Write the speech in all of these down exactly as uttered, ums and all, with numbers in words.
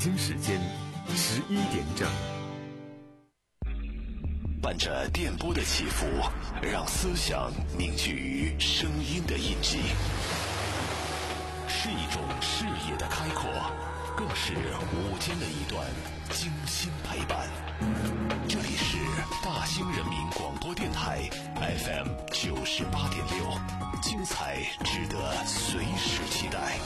京时间十一点整。 伴着电波的起伏，让思想凝聚于声音的印记，是一种视野的开阔，更是午间的一段精心陪伴。这里是大兴人民广播电台 F M 九十八点六，精彩值得随时期待。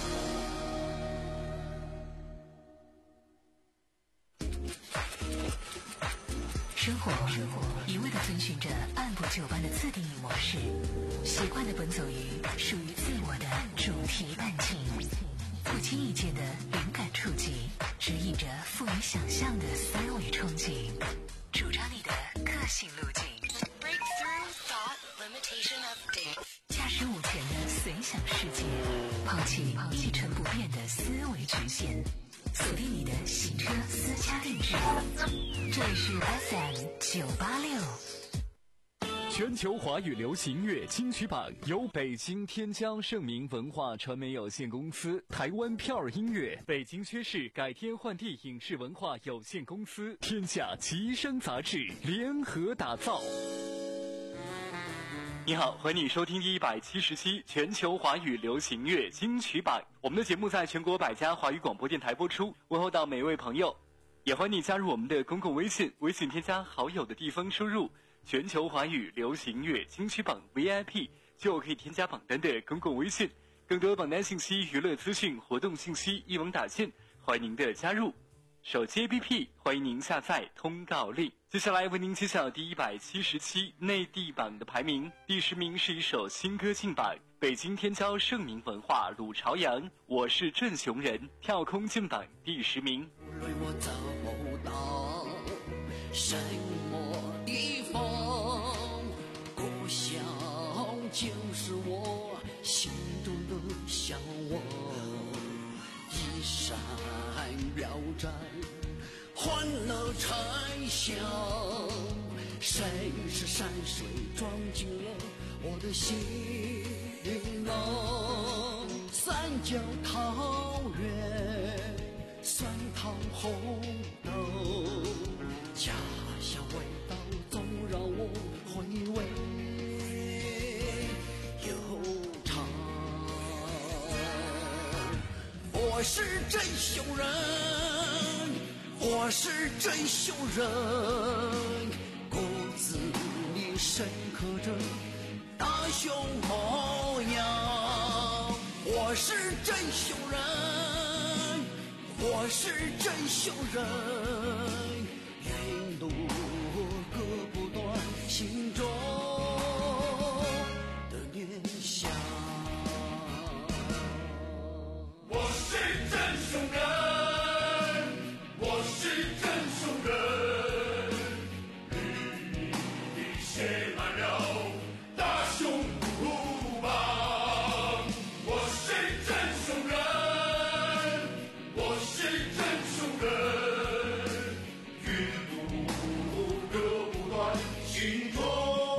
生活一味地遵循着按部就班的自定义模式，习惯地奔走于属于自我的主题伴境，不经意间的灵感触及，指引着富于想象的思维憧憬，主张你的个性路径。Breakthrough thought limitation update。驾驶午前的随想世界，抛弃一成不变的思维局限，锁定你的洗车私家定制。这里是 F M 九八六。 全球华语流行乐金曲榜由北京天江盛明文化传媒有限公司、台湾票儿音乐、北京薛氏改天换地影视文化有限公司、天下奇声杂志联合打造。你好，欢迎你收听第一百七十期全球华语流行乐金曲榜。我们的节目在全国百家华语广播电台播出，问候到每位朋友。也欢迎你加入我们的公共微信，微信添加好友的地方输入全球华语流行乐金曲榜 V I P 就可以添加榜单的公共微信。更多榜单信息、娱乐资讯、活动信息一网打尽，欢迎您的加入。手机 A P P 欢迎您下载通告令。接下来为您揭晓第一百七十期内地榜的排名。第十名是一首新歌进榜，北京天骄盛明文化鲁朝阳我是郑雄人跳空进榜第十名。 无论我走到什么地方，故乡就是我心中的向往，一闪标盏欢乐沉香，谁是山水装进了我的心啊，三角桃源酸汤红豆，家乡味道总让我回味悠长。我是郑雄人，我是郑雄人，骨子里深刻着大雄模样。我是郑雄人，我是郑雄人，云路割不断心中的念想。 我是郑雄人，我是郑雄人，绿林里写满了大雄虎榜。我是郑雄人，我是郑雄人，云路割不断心中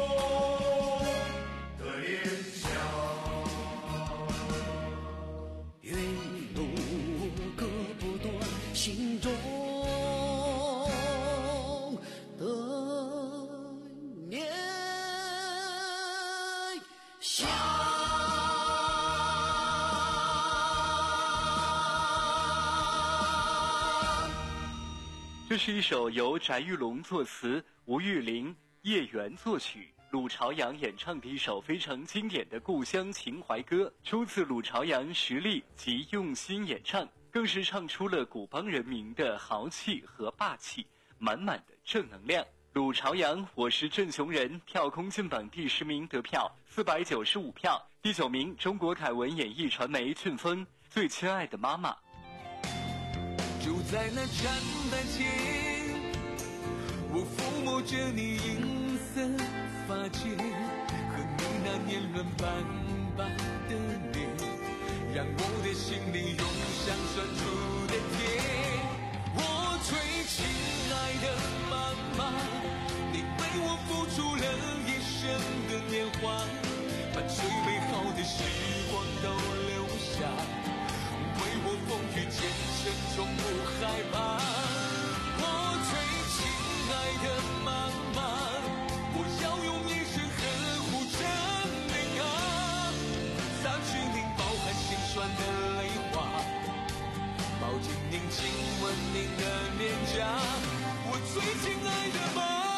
的念想。 云路割不断心中的念想。 这是一首由翟玉龙作词，吴玉玲、叶元作曲，鲁朝阳演唱的一首非常经典的故乡情怀歌，出自鲁朝阳实力及用心演唱，更是唱出了古帮人民的豪气和霸气，满满的正能量。鲁朝阳我是郑雄人跳空进榜第十名，得票四百九十五票。第九名中国凯文演艺传媒浚风最亲爱的妈妈。 就在那站台前，我抚摸着你银色发间，和你那年轮斑斑的脸，让我的心里涌上酸楚的甜。我最亲爱的妈妈，你为我付出了一生的年华，把最美好的时光都留下，为我风雨兼程，从不害怕。 亲吻您的脸颊，我最亲爱的妈妈。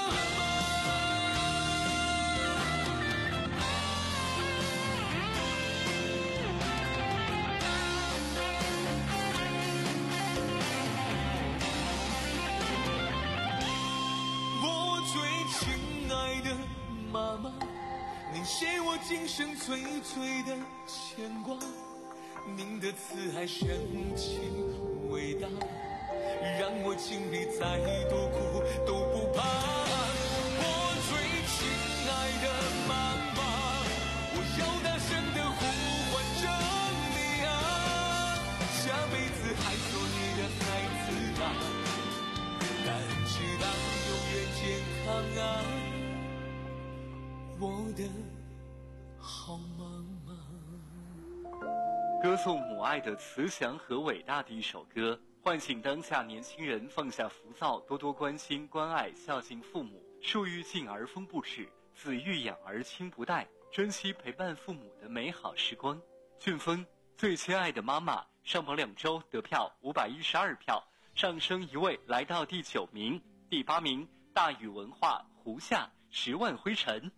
我最亲爱的妈妈，您是我今生最最的牵挂，您的慈爱深情伟大，让我经历再多苦都不怕。我最亲爱的妈妈，我要大声的呼唤着你啊，下辈子还做你的孩子啊，但知道永远健康啊，我的好妈妈。 歌颂母爱的慈祥和伟大的一首歌，唤醒当下年轻人放下浮躁，多多关心关爱孝敬父母。树欲静而风不止，子欲养而亲不待，珍惜陪伴父母的美好时光。俊峰最亲爱的妈妈上榜两周得票五百一十二票，上升一位来到第九名。第八名大宇文化胡夏十万灰尘。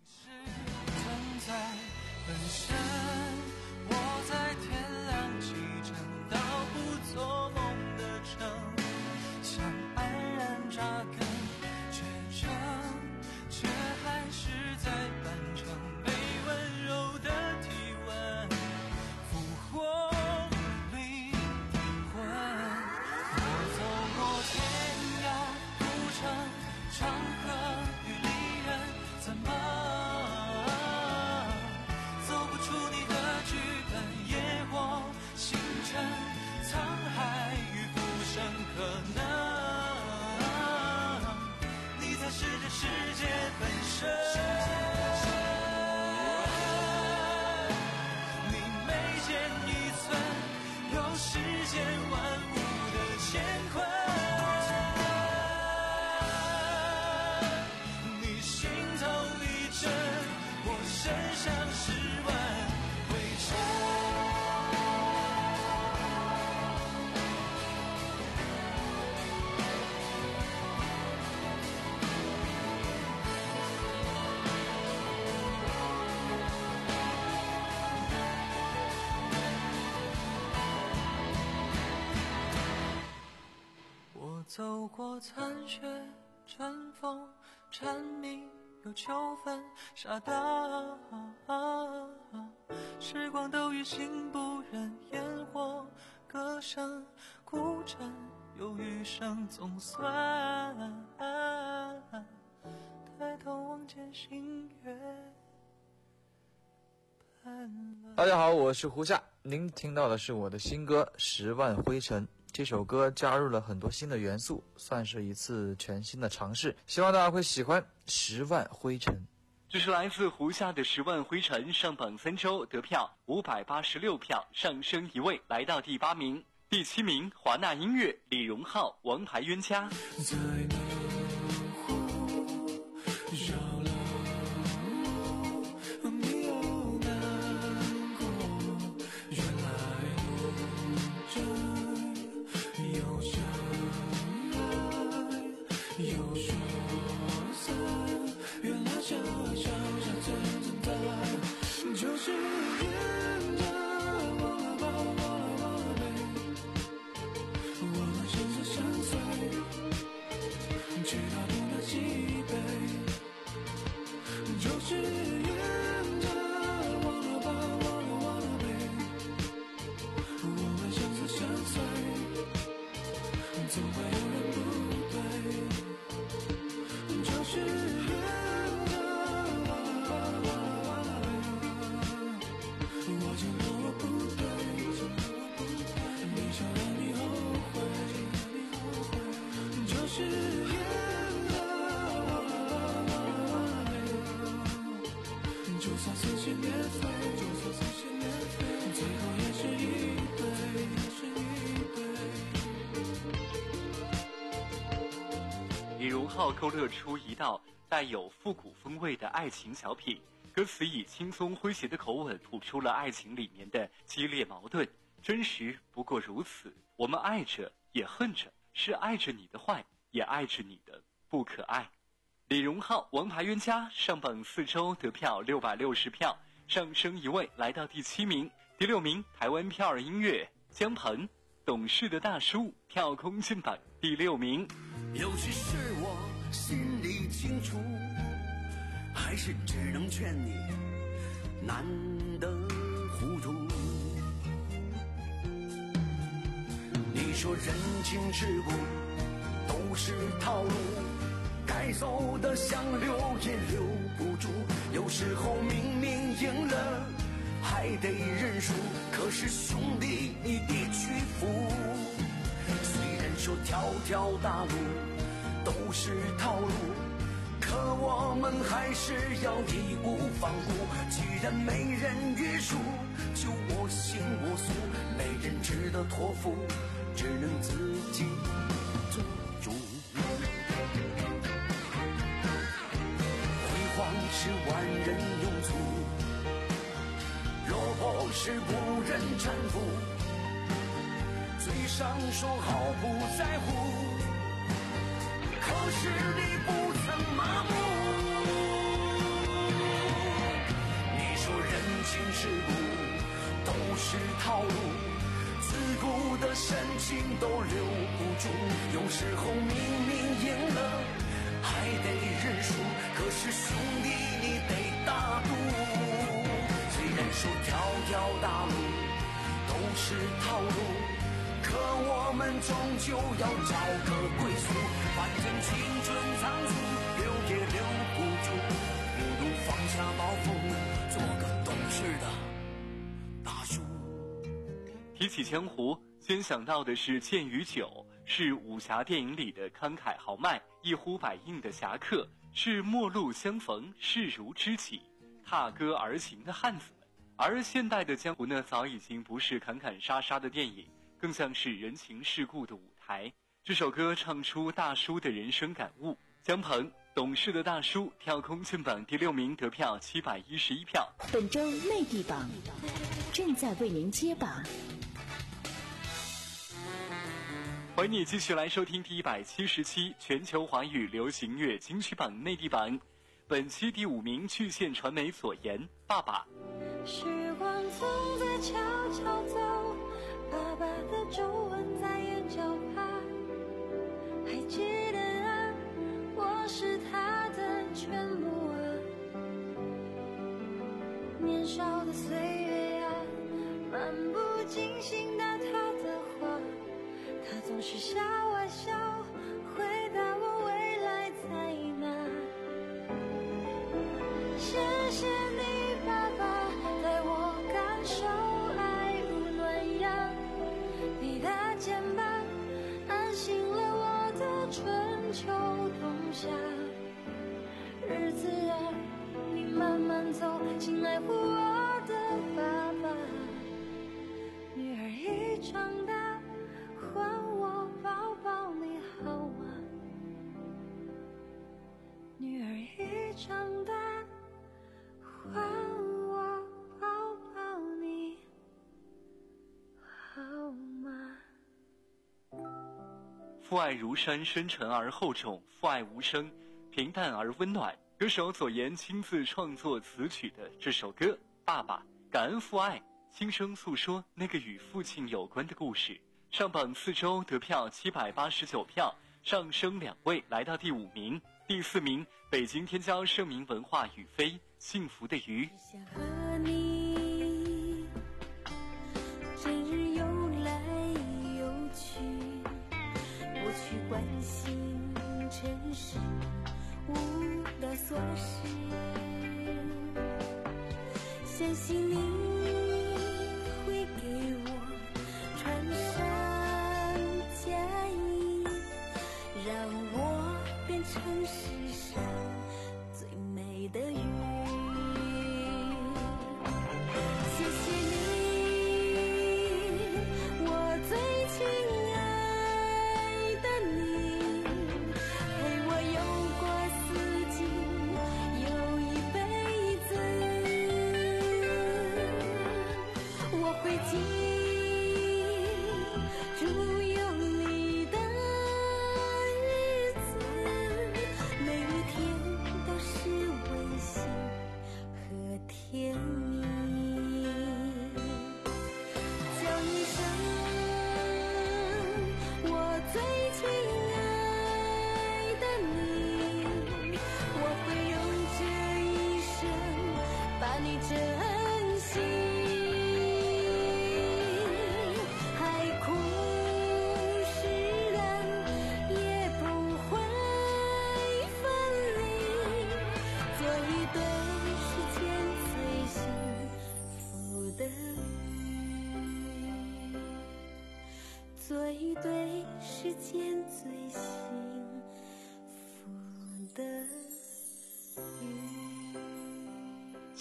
本身我在天亮启程到不做梦的城，想安然扎根，却成却还是在半程被温柔的体温俘获灵魂。我走过天涯古城，长河与离人，怎么可能你才是这世界本身，你每见一寸有世间万物的乾坤，你心头一震，我身上十万灰尘。走过残雪阵风，蝉鸣有秋分，傻大时光都与心不忍烟火，歌声孤枕有余生总算。抬头望见星月斑斓。 大家好，我是胡夏，您听到的是我的新歌《十万灰尘》。这首歌加入了很多新的元素，算是一次全新的尝试，希望大家会喜欢《十万灰尘》。 这是来自胡夏的《十万灰尘》，上榜三周得票五百八十六票，上升一位来到第八名。第七名华纳音乐李荣浩《王牌冤家》。 在那湖绕了路，你有难过，原来路真有相爱，有说散，原来这小小真正的就是缘的，忘了吧，忘了忘了呗，忘了生死相随，直到不能几杯，就是缘的，忘了吧，忘了忘了呗，我们生死相随，总会有人不对，就是缘的，忘了吧，忘了忘了呗，我承认我不对，没想让你后悔，就是缘的，忘了吧，忘了忘了呗，就算撕心裂肺，就算撕心裂肺，最后也是一对，也是一对。 李荣浩勾勒出一道带有复古风味的爱情小品，歌词以轻松诙谐的口吻吐出了爱情里面的激烈矛盾，真实不过如此。我们爱着， 也恨着，是爱着你的坏，也爱着你的不可爱。李荣浩王牌冤家上榜四周得票六百六十票，上升一位来到第七名。第六名台湾票儿音乐姜鹏懂事的大叔跳空进榜第六名。 有些事我心里清楚，还是只能劝你难得糊涂。你说人情世故都是套路，该走的想留也留不住，有时候明明赢了还得认输，可是兄弟你得屈服。虽然说条条大路都是套路，可我们还是要义无反顾。既然没人约束，就我行我素，没人值得托付，只能自己做主。辉煌是万人拥簇，落魄是不忍搀扶，嘴上说好不在乎，可是你不曾麻木。你说人情世故都是套路，自古的深情都留不住，有时候明明赢了还得认输，可是兄弟你得大度。虽然说条条大路都是套路，可我们终究要找个归宿。反正青春仓促，留也留不住，不如放下包袱，做个懂事的大叔。 提起江湖，先想到的是剑与酒，是武侠电影里的慷慨豪迈、一呼百应的侠客，是陌路相逢、视如知己、踏歌而行的汉子们。而现代的江湖呢，早已经不是侃侃杀杀的电影，更像是人情世故的舞台。这首歌唱出大叔的人生感悟。姜鹏懂事的大叔跳空进榜第六名，得票七百一十一票。 本周内地榜正在为您揭榜。 欢迎你继续来收听第一百七十期全球华语流行乐金曲榜内地榜。本期第五名，巨献传媒所言《爸爸》。 时光总在悄悄走，爸爸的皱纹在眼角爬。还记得啊，我是他的全部啊。年少的岁月啊，漫不经心答他的话，他总是笑啊笑，回答我未来在哪。谢谢你爸爸，带我感受爱如暖阳，你的肩膀安心了我的春秋冬夏。日子啊，你慢慢走，请爱护我的爸爸。女儿已长大，还我抱抱你好吗？女儿已长大，还我抱抱你好吗？ 父爱如山，深沉而厚重；父爱无声，平淡而温暖。歌手左岩亲自创作词曲的这首歌《爸爸》，感恩父爱，轻声诉说那个与父亲有关的故事。上榜四周得票七百八十九票，上升两位来到第五名。第四名，北京天骄盛名文化雨飞幸福的鱼。 想和你整日游来游去，不去关心尘世无的琐事，相信你会给我穿上嫁衣，让我变成世上最美的鱼。谢谢你，我最亲爱的你，陪我游过四季，有一辈子。我会记住有你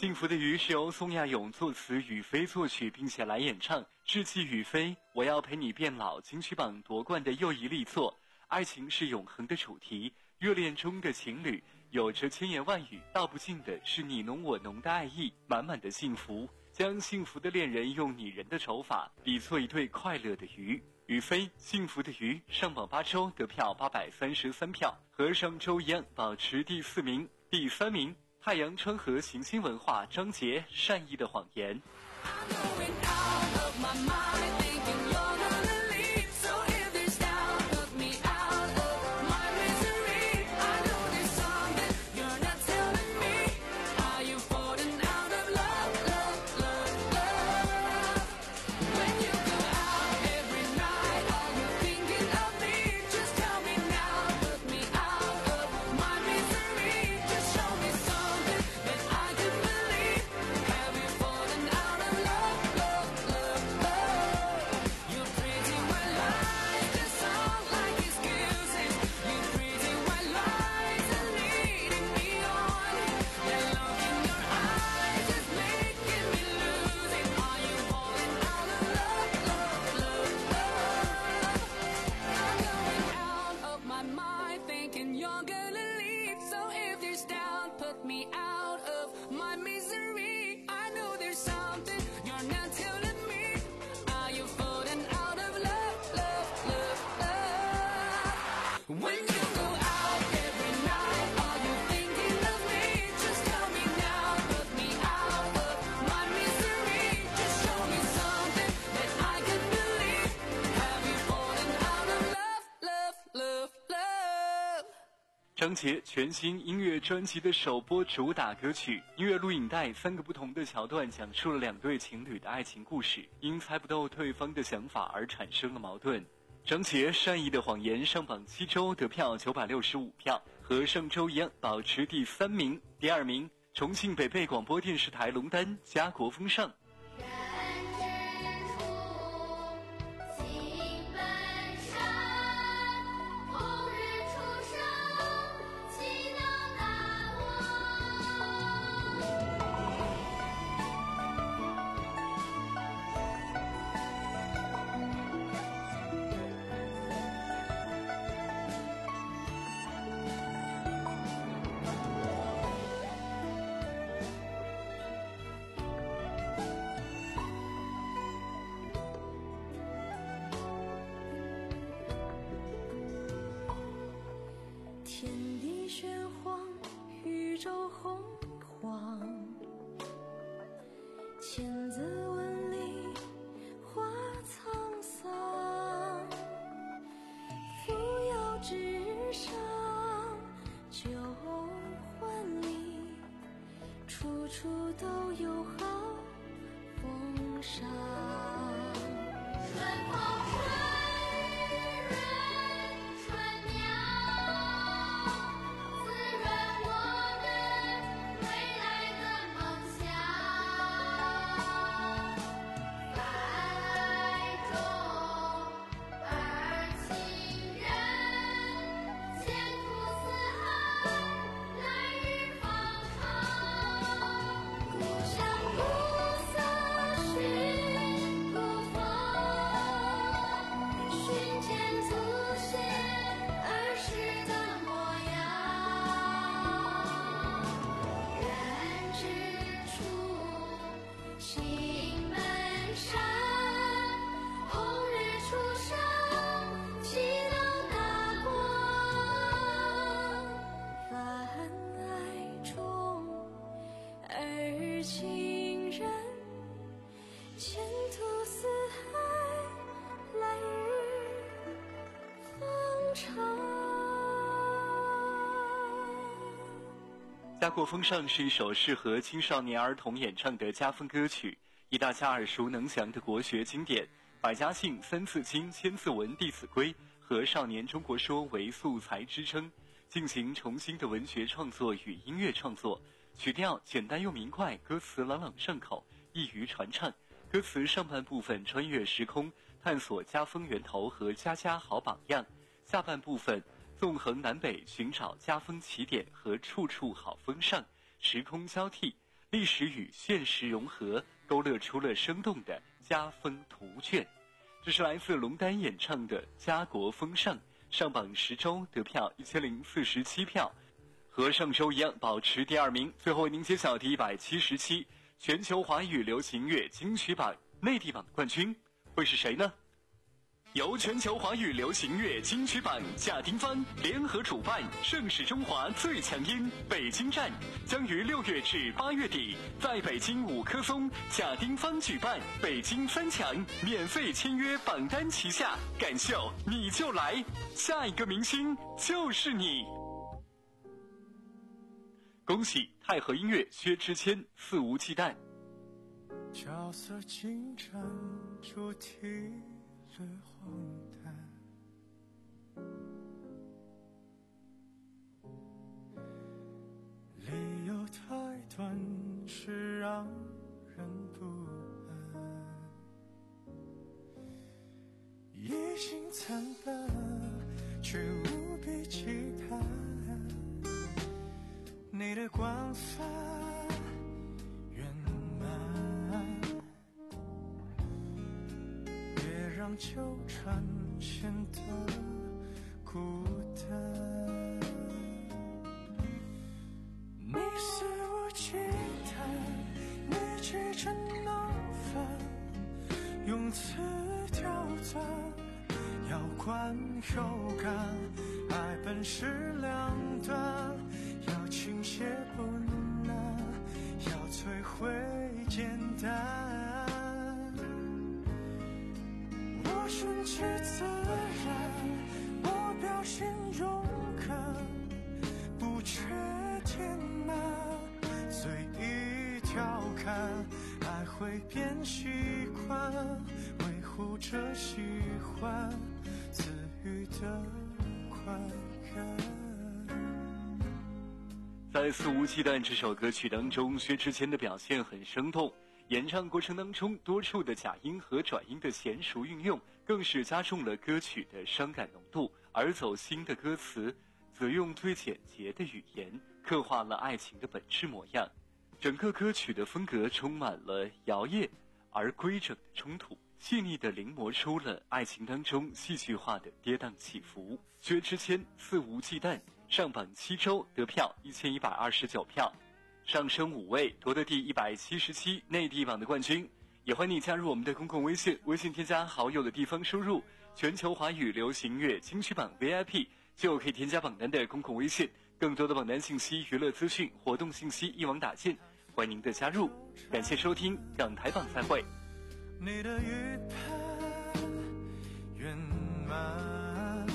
幸福的鱼是由宋亚勇作词，雨飞作曲，并且来演唱。志气雨飞，我要陪你变老，金曲榜夺冠的又一力作。爱情是永恒的主题，热恋中的情侣有着千言万语，道不尽的是你侬我侬的爱意，满满的幸福。将幸福的恋人用拟人的手法比作一对快乐的鱼。雨飞，幸福的鱼上榜八周，得票八百三十三票，和上周一样保持第四名。第三名，太阳川河行星文化，张杰，善意的谎言。张杰全新音乐专辑的首播主打歌曲，音乐录影带三个不同的桥段讲述了两对情侣的爱情故事，因猜不到对方的想法而产生了矛盾。张杰善意的谎言上榜七周，得票九百六十五票，和上周一样保持第三名。第二名，重庆北碚广播电视台龙丹家国风尚。 天地玄黄，宇宙洪荒，千字文里化沧桑，扶摇直上，旧换里，处处都有好风尚。春风吹润春鸟， 家国风尚是一首适合青少年儿童演唱的家风歌曲，一大家耳熟能详的国学经典，百家姓、三字经、千字文、弟子规和少年中国说为素材支撑，进行重新的文学创作与音乐创作。曲调简单又明快，歌词朗朗上口，易于传唱。歌词上半部分穿越时空，探索家风源头和家家好榜样；下半部分纵横南北，寻找家风起点和处处好风尚，时空交替， 历史与现实融合，勾勒出了生动的家风图卷。这是来自龙丹演唱的《家国风尚》，上榜十周得票一千零四十七票，和上周一样保持第二名。最后为您揭晓第一百七十期全球华语流行乐金曲榜内地榜的冠军会是谁呢？由全球华语流行乐金曲榜贾丁芳联合主办，盛世中华最强音北京站将于六月至八月底在北京五棵松贾丁芳举办北京三强免费签约榜单旗下，感秀你就来，下一个明星就是你。恭喜太和音乐薛之谦肆无忌惮。 角色进展主题略荒诞，理由太短是让人不安，已经惨淡却无比期盼，你的广泛圆满，别让纠缠显得孤单。你肆无忌惮，你急着闹翻，用词刁钻，要观有感，爱本是两端，要倾泻不难，要摧毁简单。我顺其自然，我表现勇敢，不缺填满，随意调侃，爱会变习惯，维护着喜欢自愈的快感。 在肆无忌惮这首歌曲当中，薛之谦的表现很生动，演唱过程当中多处的假音和转音的娴熟运用，更是加重了歌曲的伤感浓度。而走心的歌词则用最简洁的语言刻画了爱情的本质模样。整个歌曲的风格充满了摇曳而规整的冲突，细腻地临摹出了爱情当中戏剧化的跌宕起伏。薛之谦肆无忌惮上榜七周得票一千一百二十九票，上升五位夺得第一百七十七内地榜的冠军。也欢迎你加入我们的公共微信，微信添加好友的地方输入全球华语流行乐金曲榜 V I P 就可以添加榜单的公共微信，更多的榜单信息、娱乐资讯、活动信息一网打尽，欢迎您的加入。感谢收听港台榜，再会。 你的预判圆满，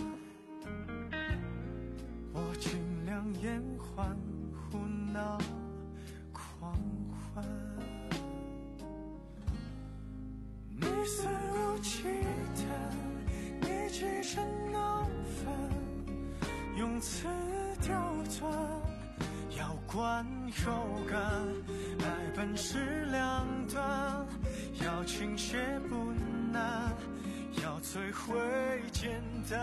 我尽量延缓胡闹狂欢，你肆无忌惮，你急着闹翻，用词刁钻，要观有感，爱本是两端，要倾泻不难，要摧毁简单。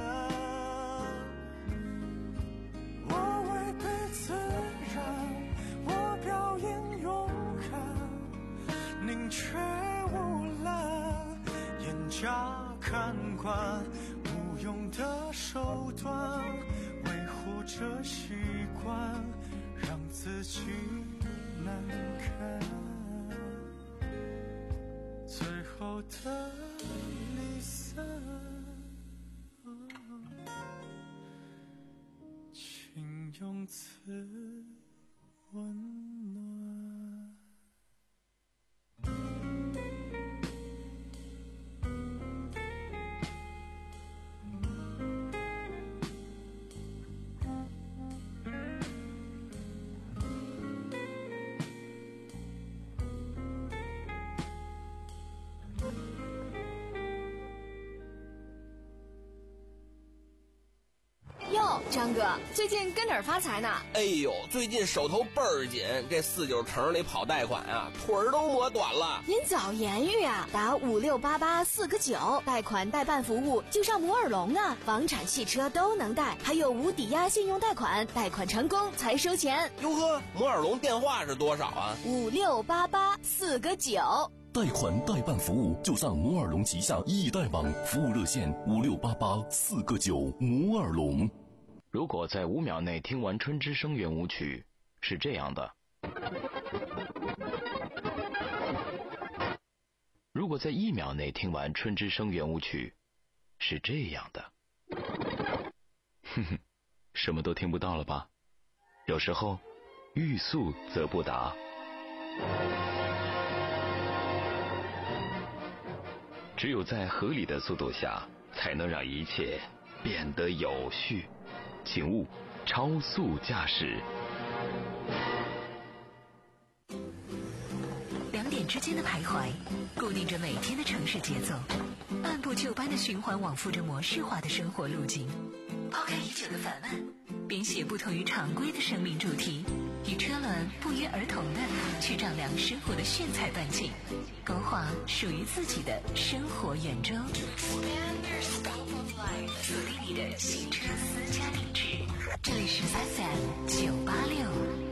我违背自然，我表演勇敢，宁缺毋滥，严加看管，无用的手段，维护着习惯，让自己难堪。最后的离散，请用词温暖。 哟， 哟，张哥，最近跟哪儿发财呢？ 哎呦，最近手头倍儿紧，这四九城里跑贷款啊，腿儿都磨短了。 您早言语啊，打五六八八四个九，贷款代办服务就上摩尔龙啊，房产、汽车都能贷，还有无抵押信用贷款，贷款成功才收钱。 哟呵，摩尔龙电话是多少啊？ 五六八八四个九。 贷款代办服务就上摩尔龙旗下易贷网，服务热线五六八八四个九。摩尔龙。 如果在五秒内听完春之声圆舞曲，是这样的；如果在一秒内听完春之声圆舞曲，是这样的。哼哼，什么都听不到了吧？有时候，欲速则不达。只有在合理的速度下，才能让一切变得有序。请勿超速驾驶。 两点之间的徘徊，固定着每天的城市节奏，按部就班的循环往复着模式化的生活路径。抛开已久的烦闷，编写不同于常规的生命主题，与车轮不约而同的去丈量生活的炫彩半径，勾画属于自己的生活圆周。锁定你的行车私家定制，这里是 F M 九八六。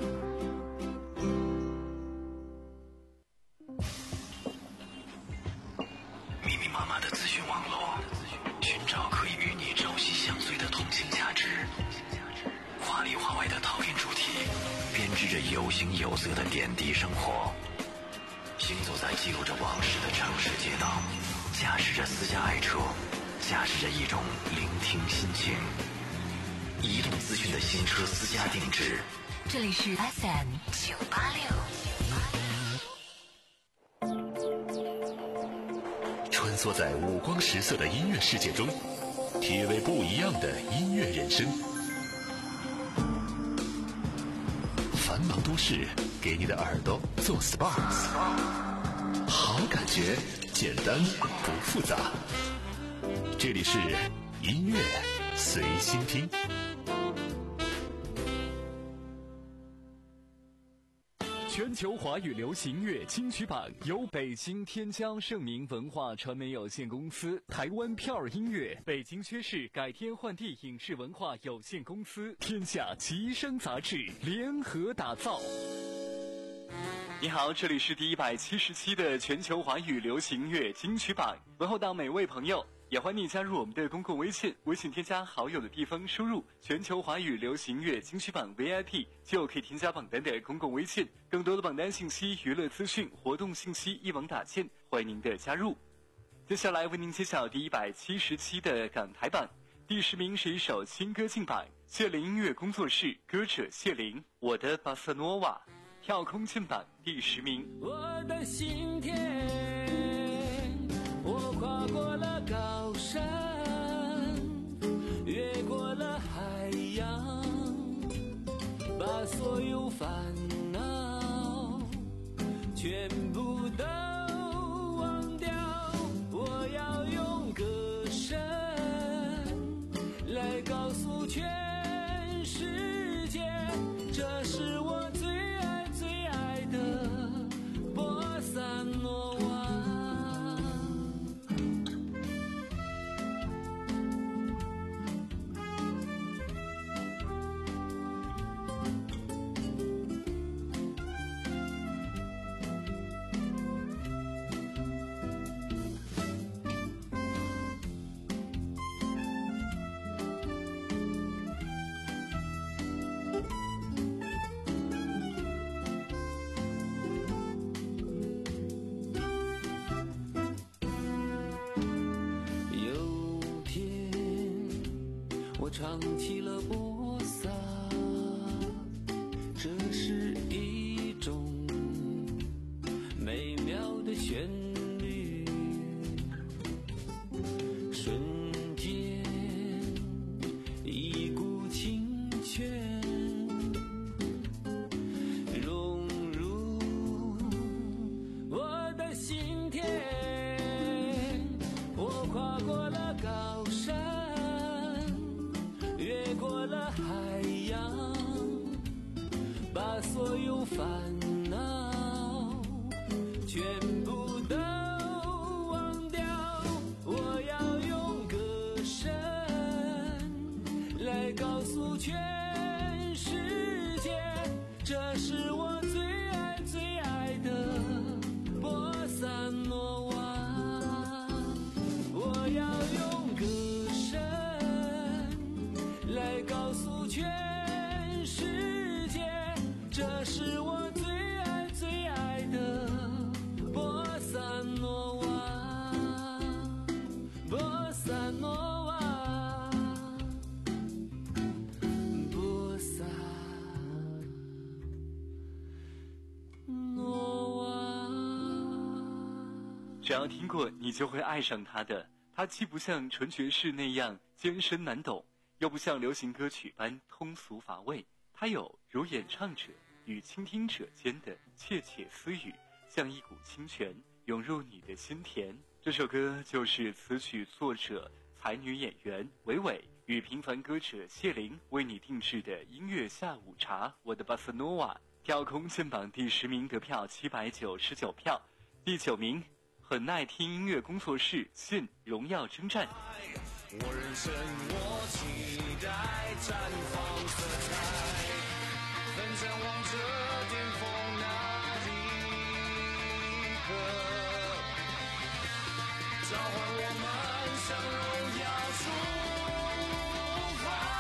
密密麻麻的资讯网络，寻找可以与你朝夕相随的同性价值。华里华外的陶冶主题，编织着有形有色的点滴生活。行走在记录着往事的城市街道，驾驶着私家爱车，驾驶着一种聆听心情。移动资讯的新车私家定制， 这里是 F M 九八六。 穿梭在五光十色的音乐世界中，体味不一样的音乐人生。繁忙都市给你的耳朵做 S P A， 好感觉简单不复杂。这里是音乐随心听。 全球华语流行乐金曲榜由北京天江盛明文化传媒有限公司、台湾票儿音乐、北京薛氏改天换地影视文化有限公司、天下奇声杂志联合打造。你好，这里是第一百七十期的全球华语流行乐金曲榜，问候到每位朋友。也欢迎你加入我们的公共微信，微信添加好友的地方输入全球华语流行乐金曲榜 V I P 就可以添加榜单的公共微信，更多的榜单信息、娱乐资讯、活动信息一网打尽，欢迎您的加入。接下来为您揭晓第一百七十期的港台榜，第十名是一首新歌进榜，谢林音乐工作室歌者谢林，我的巴塞诺瓦跳空进榜第十名。 我的心田，我跨过了高山，越过了海洋，把所有烦恼全部都忘掉。我要用歌声来告诉全世界，这是我最爱最爱的波萨诺瓦。唱起了波萨，这是一种美妙的旋律，瞬间一股清泉融入我的心田，我跨过了高山，越过了所有烦恼全部都忘掉，我要用歌声来告诉全世界，这是我最爱最爱的波萨诺瓦。我要用歌声来告诉全世界，这是我最爱最爱的波萨诺瓦，波萨诺瓦，波萨诺瓦。 只要听过，你就会爱上它的。它既不像纯爵士那样艰深难懂，又不像流行歌曲般通俗乏味。它有如演唱者与倾听者间的窃窃私语，像一股清泉涌入你的心田。这首歌就是词曲作者才女演员韦韦与平凡歌者谢玲为你定制的音乐下午茶。我的巴塞诺瓦跳空剑榜第十名，得票七百九十九票。第九名，很耐听音乐工作室信荣耀征战。 我人生我期待绽放色彩，分享望着巅峰那一刻，召唤我们向荣耀出发。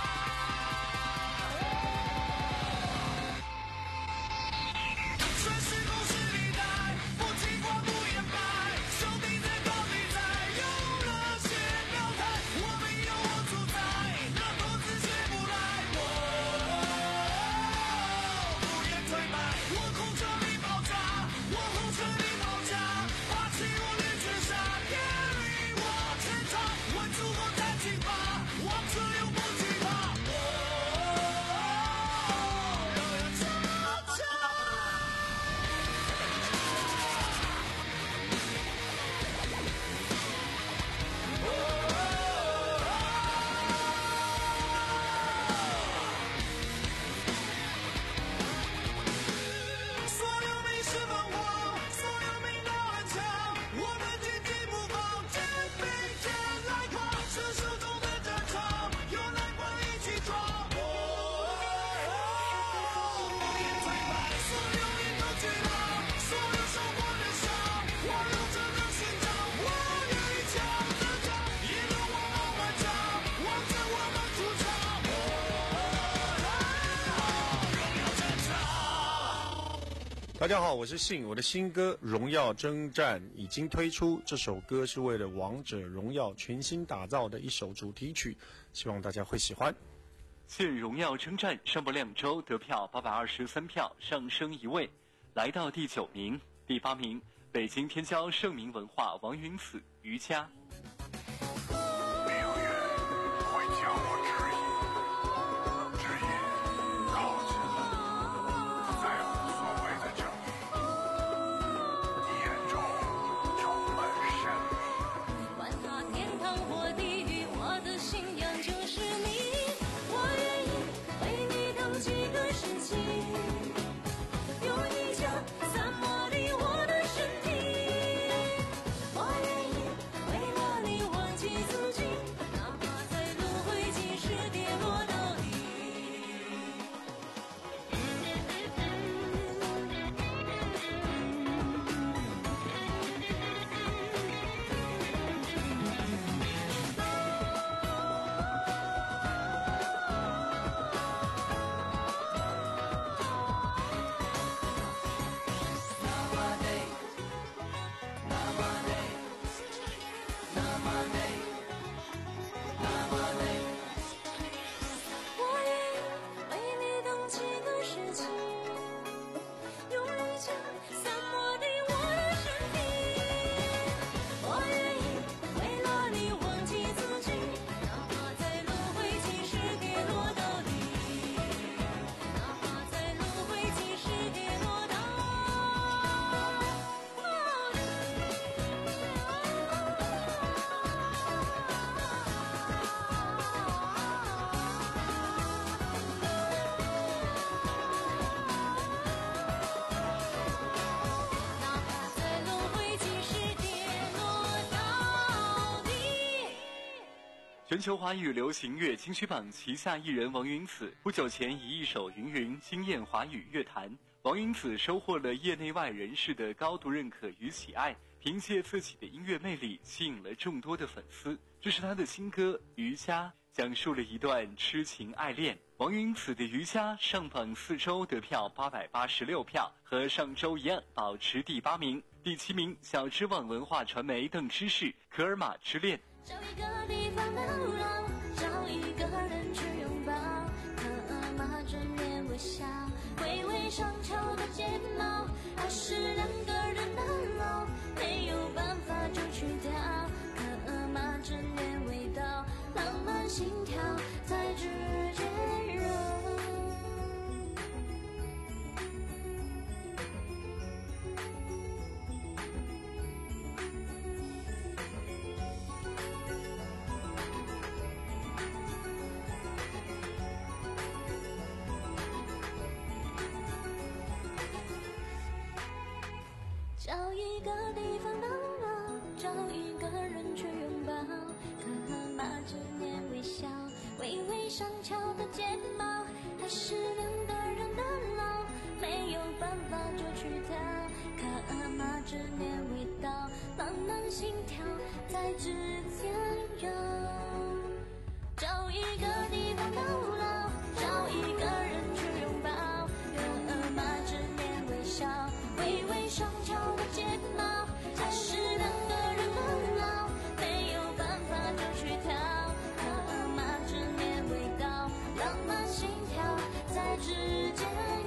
顺时空是历代，不轻狂不言败，兄弟在高地在，有热血表态，我们有我主宰，那多自学不来，我不言退败，我空车里爆炸，我后车里爆炸，霸气我连全杀，别离我前场，稳住我再进发，王者永不惧怕，我让人成长。所有名士疯狂，所有名都很强，我们紧紧不放，肩并肩来跨，是手中的战场，有蓝光一起闯。不言退败，所有人都巨浪，所有受过的伤，我有着的勋章，我愿意强增长，一路我们顽强，望着我们出场。荣耀战场。 大家好，我是信，我的新歌《荣耀征战》已经推出。这首歌是为了《王者荣耀》全新打造的一首主题曲，希望大家会喜欢。 现荣耀征战上播两周，得票八百二十三票，上升一位，来到第九名。第八名，北京天骄盛名文化王云子瑜伽。 没有人会叫我质疑，质疑靠近了，再无所谓的证明。你眼中充满神秘。 管他天堂或地狱，我的信仰就是你。我愿意为你等几个世纪，用一枪散磨你我的身体。我愿意为了你全球华语流行乐金曲榜旗下艺人王云子不久前以一首《云云》惊艳华语乐坛。王云子收获了业内外人士的高度认可与喜爱，凭借自己的音乐魅力吸引了众多的粉丝。这是他的新歌《瑜伽》，讲述了一段痴情爱恋。王云子的《瑜伽》上榜四周得票八百八十六票，和上周一样保持第八名。第七名，小知网文化传媒邓芝士《可尔玛之恋》。 找一个地方流浪，找一个人去拥抱，可尔玛正面微笑，微微上翘的睫毛，还是两个人的老，没有办法就去掉，可尔玛正面味道，浪漫心跳才直接融。找一个地方流浪，找一个人去拥抱，可尔玛正面微笑，微微上翘的睫毛，还是两个人的老，没有办法就去掉，可尔玛正面味道，浪漫心跳在指尖游。找一个地方流浪，找一个人去拥抱，可尔玛正面微笑，微微上翘的睫毛，还是两个人的老，没有办法就去跳，可尔玛正面味道，浪漫心跳在指尖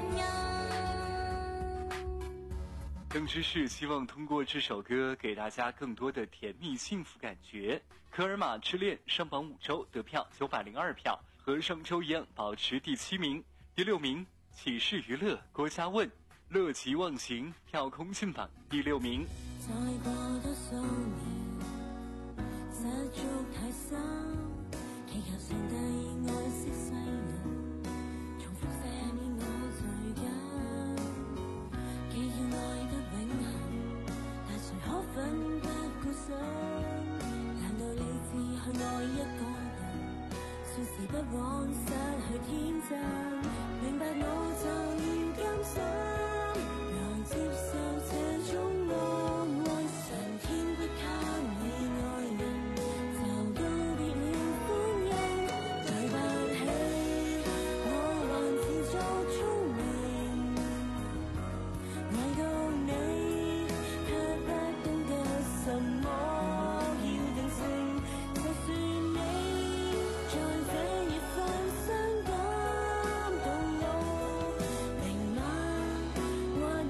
游。 邓芝士希望通过这首歌给大家更多的甜蜜幸福感觉。可尔玛之恋上榜五周得票九百零二票，和上周一样保持第七名。第六名，启示娱乐郭嘉问乐极忘形跳空进榜第六名。 再過多數年，失足太深，祈求上帝愛惜細人，重複赦免我罪緊。既然愛得永恆，但誰可奮不顧身？難道理智去愛一個人，說時不枉失去天真？明白我就要甘心。接受這種愛，上天不給你愛人，就告別了歡欣。對不起，我還自作聰明，愛到你卻不懂得什麼要定性。就算你在這一份傷感動我，明晚或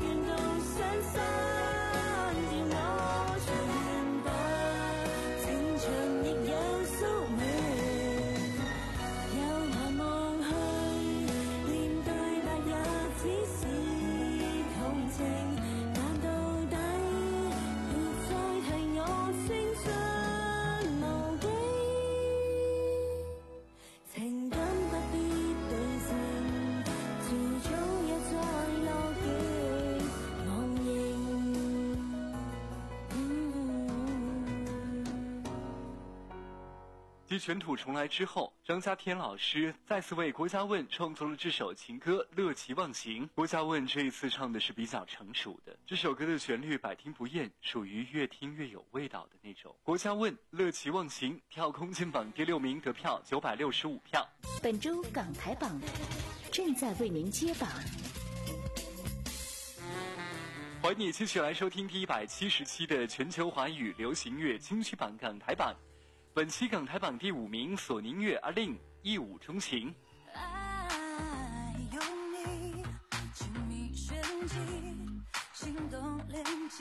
继卷土重来之后，张家天老师再次为郭嘉问创作了这首情歌《乐极忘形》。郭嘉问这一次唱的是比较成熟的，这首歌的旋律百听不厌，属于越听越有味道的那种。郭嘉问《乐极忘形》跳空进榜第六名，得票九百六十五票。 本周港台榜正在为您揭榜。 欢迎你继续来收听第一百七十期的全球华语流行乐金曲榜港台榜。本期港台榜第五名，索尼音乐阿令《一舞钟情》。 爱有你，亲密旋即，心动连击，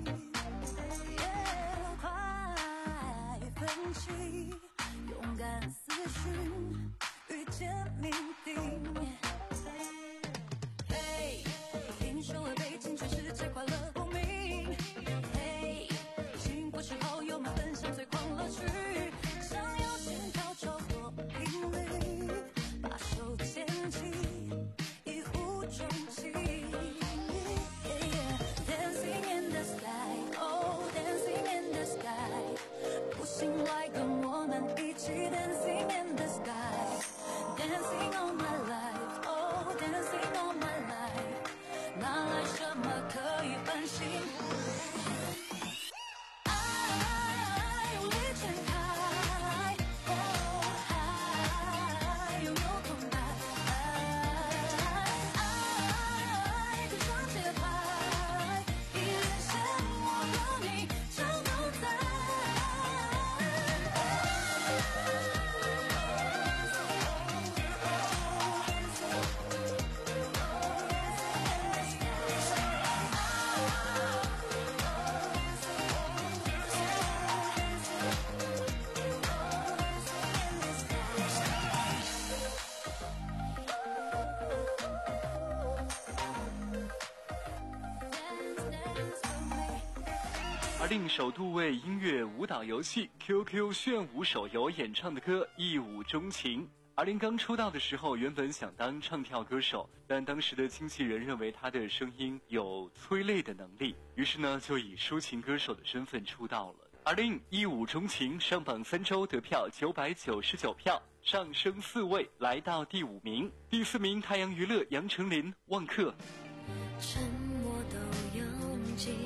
快奋起，勇敢思绪，遇见命定。嘿，听说了北京全世界快乐公民。嘿，幸福时候有没分享最狂乐趣？想要心跳超过频率，把手牵起，一舞钟情。Dancing in the sky, oh, dancing in the sky， 不信来跟我们一起。 而令首度为音乐舞蹈游戏 Q Q 炫舞手游演唱的歌《一舞钟情》。而林刚出道的时候原本想当唱跳歌手，但当时的经纪人认为他的声音有催泪的能力，于是呢就以抒情歌手的身份出道了。而令《一舞钟情》上榜三周得票九百九十九票，上升四位来到第五名。第四名太阳娱乐杨丞琳《忘客》。 沉默都拥挤，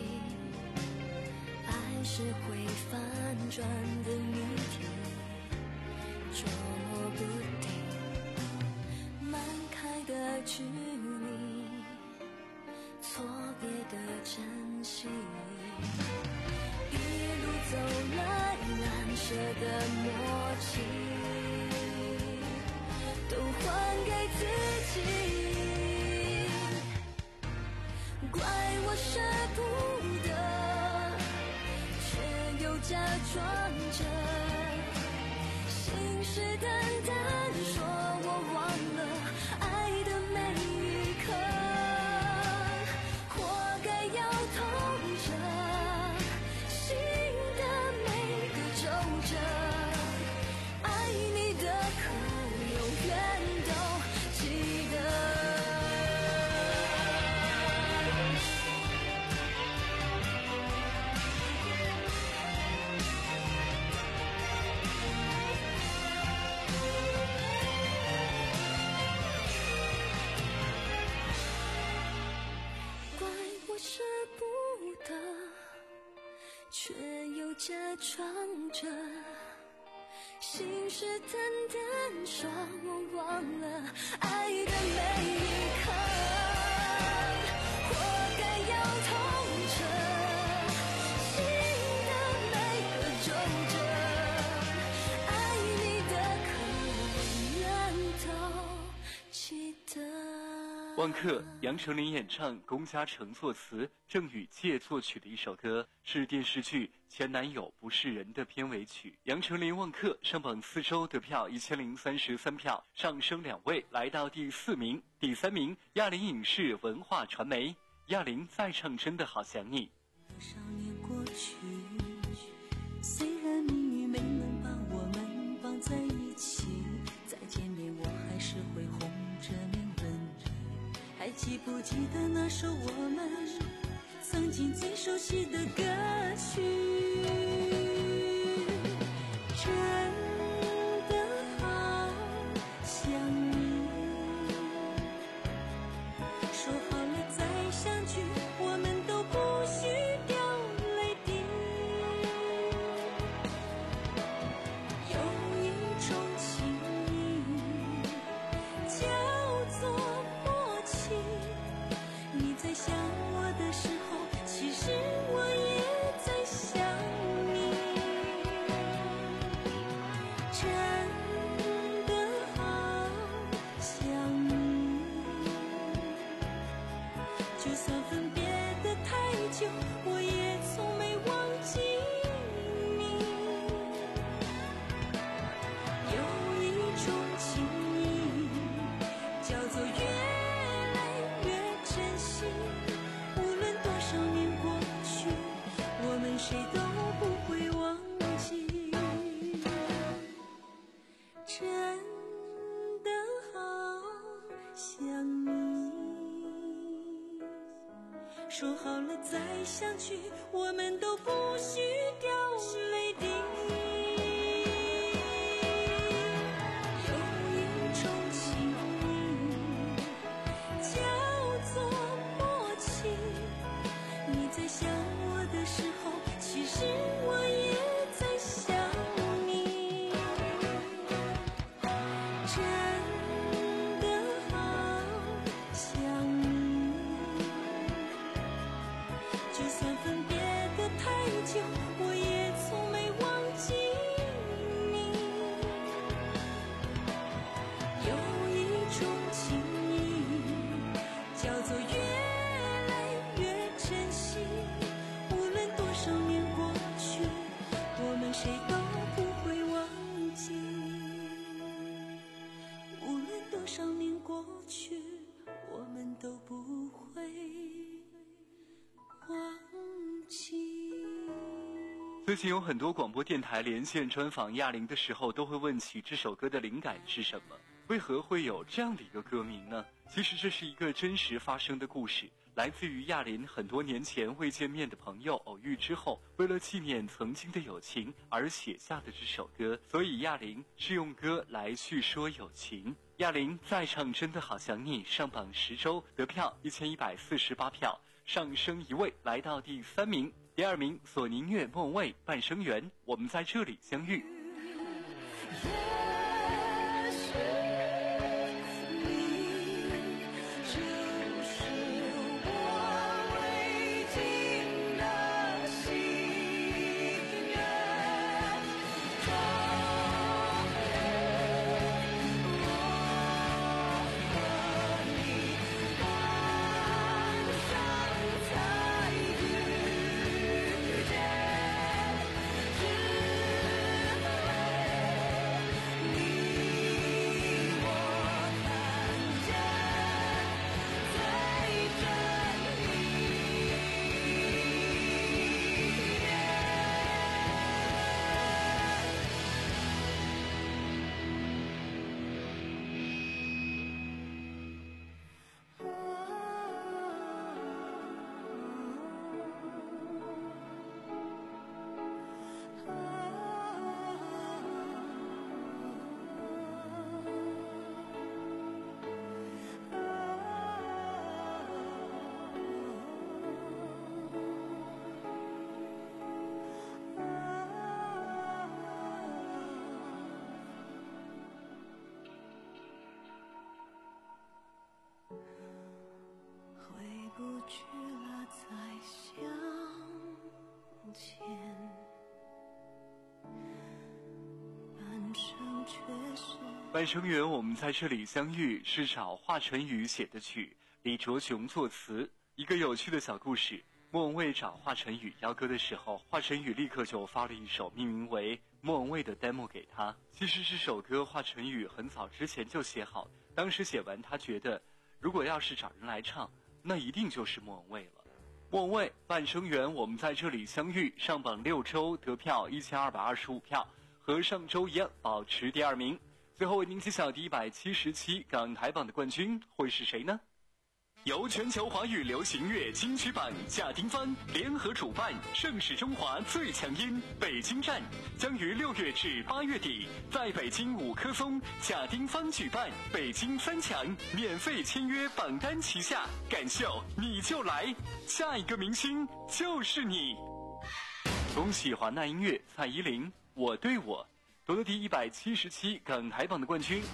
爱是会反转的谜题，捉摸不定，漫开的距离，错别的珍惜，一路走来难舍的默契，都还给自己。怪我舍不得，却又假装着，信誓旦旦说我忘了爱的每一刻，活该要痛着，心的每个皱褶，爱你的可永远都记得。假装着，信誓旦旦说我忘了爱的每一刻，活该要痛着，心的每个皱褶，爱你的可永远都记得。 忘客，杨丞琳演唱，龚嘉诚作词，郑宇介作曲的一首歌，是电视剧《前男友不是人》的片尾曲。杨丞琳《忘客》上榜四周得票一千零三十三票，上升两位来到第四名。第三名，亚林影视文化传媒，亚林再唱真的好想你。 多少年过去，虽然命运没能把我们绑在一起，再见面我还是会红着脸问你，还记不记得那首我们曾经最熟悉的歌曲？真的好想你，说好了再相聚，我们都不许掉泪滴。有一种情谊叫做默契，你在想我的时候，其实我也在想你。真的好想你，就算分别的太久，我也从没忘记你。有一种情谊叫做越来越珍惜，无论多少年过去，我们谁都不会忘记。真的好想你，说好了再相聚，我们都不许掉泪滴。有一种情谊叫做默契，你在想我的时候，其实我也在想你。真的好想你，就算分别的太久，我也从没忘记你。有一种情谊叫做越来越珍惜，无论多少年过去，我们谁都不会忘记。无论多少年过去，我们都不会忘记。 最近有很多广播电台连线专访亚玲的时候，都会问起这首歌的灵感是什么，为何会有这样的一个歌名呢？其实这是一个真实发生的故事，来自于亚玲很多年前未见面的朋友偶遇之后，为了纪念曾经的友情而写下的这首歌，所以亚玲是用歌来叙说友情。亚玲再唱真的好想你上榜十周，得票一千一百四十八票，上升一位来到第三名。第二名索尼乐莫文蔚半生缘，我们在这里相遇。半生缘，我们在这里相遇，是找华晨宇写的曲，李卓雄作词。一个有趣的小故事，莫文蔚找华晨宇邀歌的时候，华晨宇立刻就发了一首命名为莫文蔚的 demo 给他。其实这首歌华晨宇很早之前就写好，当时写完他觉得如果要是找人来唱，那一定就是莫文蔚了。莫文蔚半生缘，我们在这里相遇，上榜六周，得票一千二百二十五票，和上周一样保持第二名。最后为您揭晓第一百七十期港台榜的冠军会是谁呢？由全球华语流行乐金曲榜、贾丁帆联合主办，盛世中华最强音北京站将于六月至八月底在北京五棵松贾丁帆举办北京三强免费签约榜单旗下，感秀你就来，下一个明星就是你。恭喜华纳音乐蔡依林我对我夺得第一百七十期港台榜的冠军。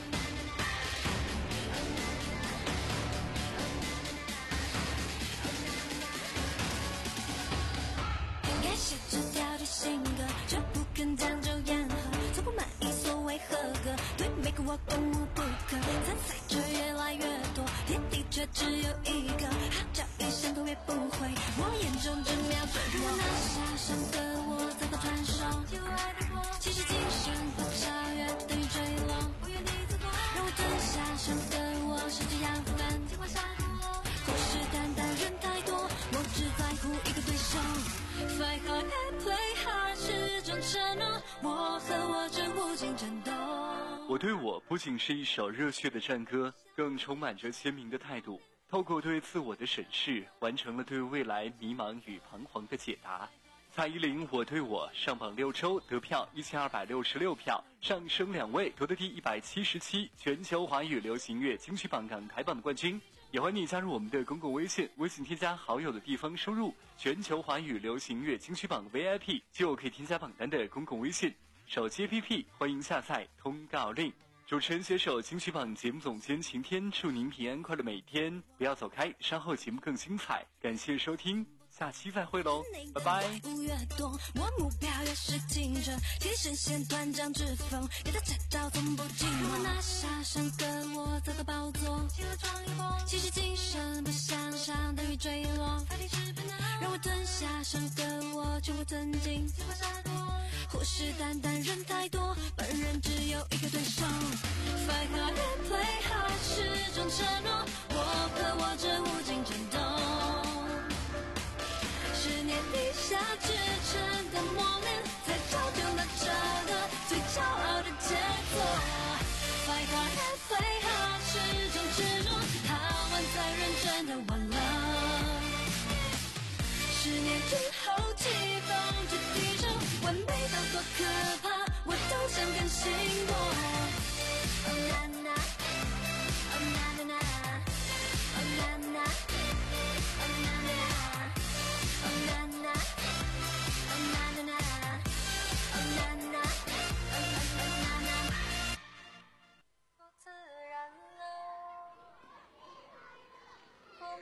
应该是这条的性格，却不肯将就言和，从不满意所谓合格，对每个我攻无不可，参赛者越来越多，天地却只有一个，号召一声头也不会，我眼中只瞄准我，拿下身的我早早传授，其实今生不超越等于坠落，让我吞下身的我是这样的人，虎视眈眈人太多，我只在乎一个对手。Fight hard and play hard 是种承诺，我和我这无尽战斗。 我对我不仅是一首热血的战歌，更充满着鲜明的态度，透过对自我的审视，完成了对未来迷茫与彷徨的解答。蔡依林我对我上榜六周，得票一千二百六十六票，上升两位，夺得第一百七十期全球华语流行乐金曲榜港台榜的冠军。也欢迎你加入我们的公共微信，微信添加好友的地方输入全球华语流行乐金曲榜 V I P 就可以添加榜单的公共微信。手机 A P P 欢迎下载通告令。主持人携手金曲榜节目总监晴天，祝您平安快乐每天，不要走开，稍后节目更精彩，感谢收听，下期再会喽，拜拜。 越多，我目标越是精准，提神线断掌之风，给他踩到从不寂寞。我拿下身的我走到宝座，其实今生不向上等于坠落，让我吞下身的我全部吞进，虎视眈眈人太多，本人只有一个对手。Fight hard and play hard 是种承诺，我和我这无尽战斗，十年底下支撑的梦。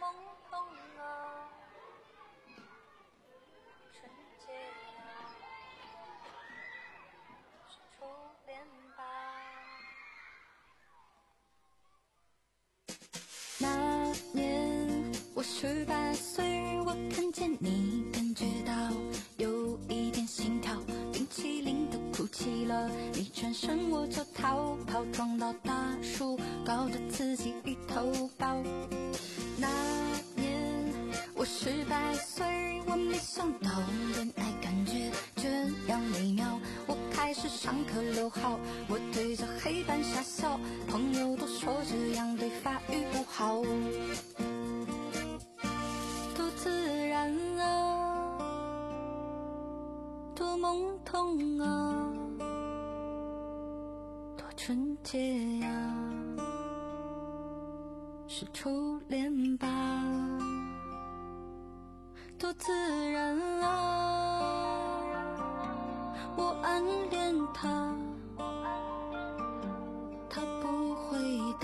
痛啊，纯洁啊，是初恋吧。那年我十八岁，我看见你，感觉到有一点心跳，冰淇淋都哭泣了，你转身我就逃跑，撞到大树，搞得自己一头包。那年我十八岁，我没想到恋爱感觉这样美妙，我开始上课留号，我对着黑板傻笑，朋友都说这样对法语不好，多自然啊，多懵懂啊，多纯洁呀、啊，是初恋吧，多自然啊，我暗恋他，他不回答，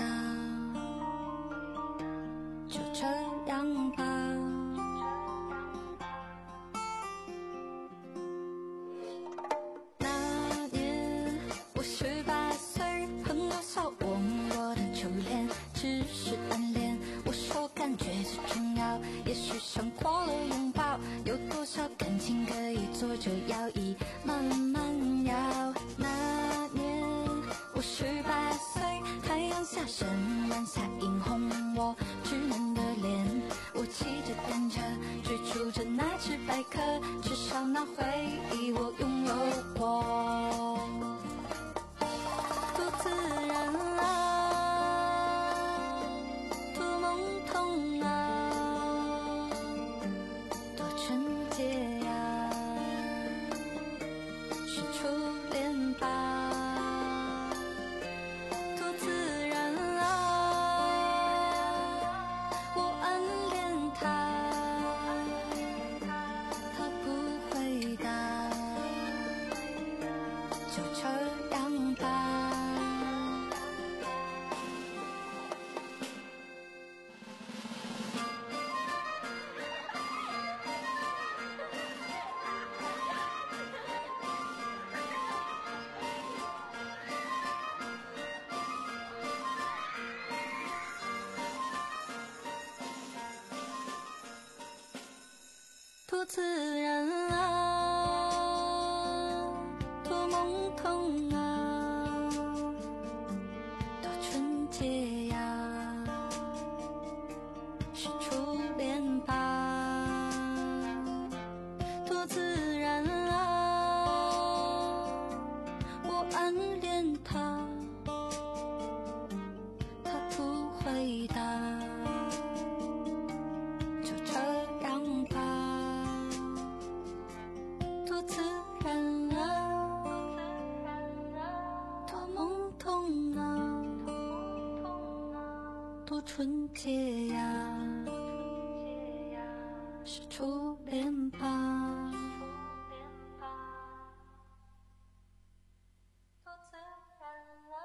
就这样吧。那年我十八岁，很多笑问我的初恋只是暗恋，我说感觉最重要，也许胜过了拥抱，有多少感情可以做就摇椅慢慢摇。那年我十八岁，太阳下山，晚霞映红我稚嫩的脸，我骑着单车追逐着那只白鸽，至少那回忆我拥有过，多自然啊，多懵懂啊，多纯洁呀、啊，是初恋吧，多自然啊，我暗恋他，他不回答，就这样吧。多自然啊，多懵懂啊，多纯洁呀、啊，是初恋吧，多自然啊，我暗恋他，他不回答，就这样吧。多自然啊，多懵懂啊，多纯洁呀、啊，是初恋吧。多自然啊。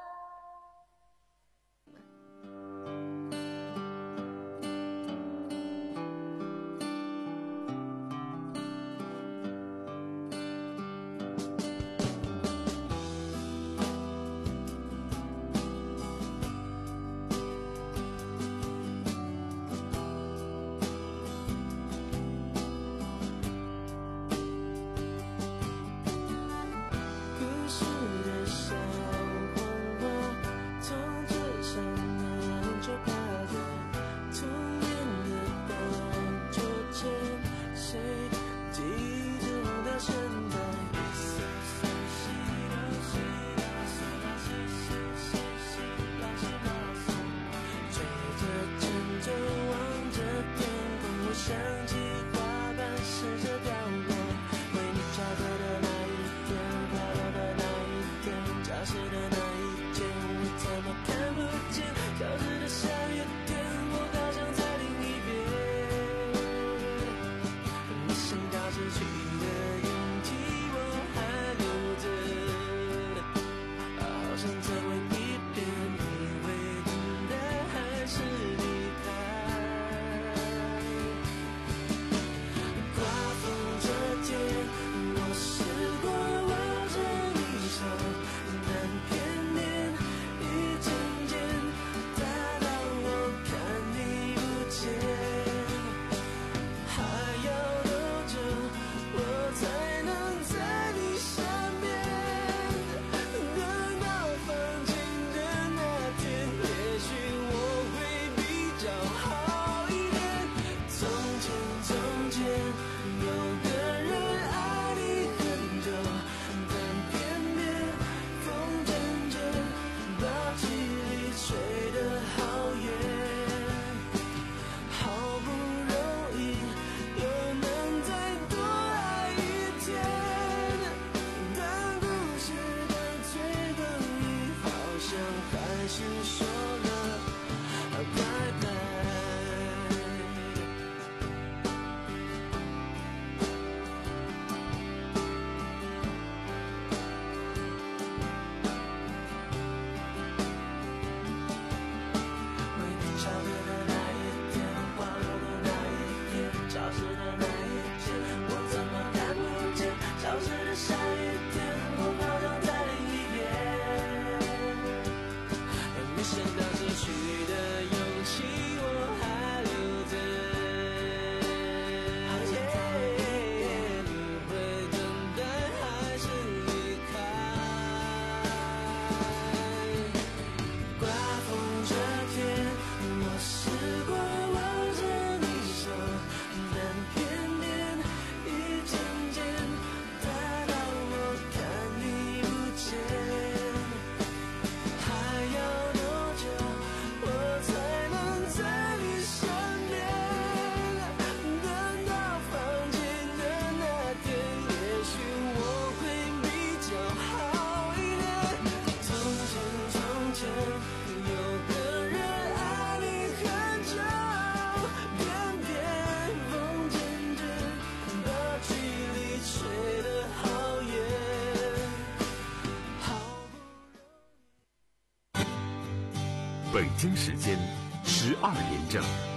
北京时间十二点整。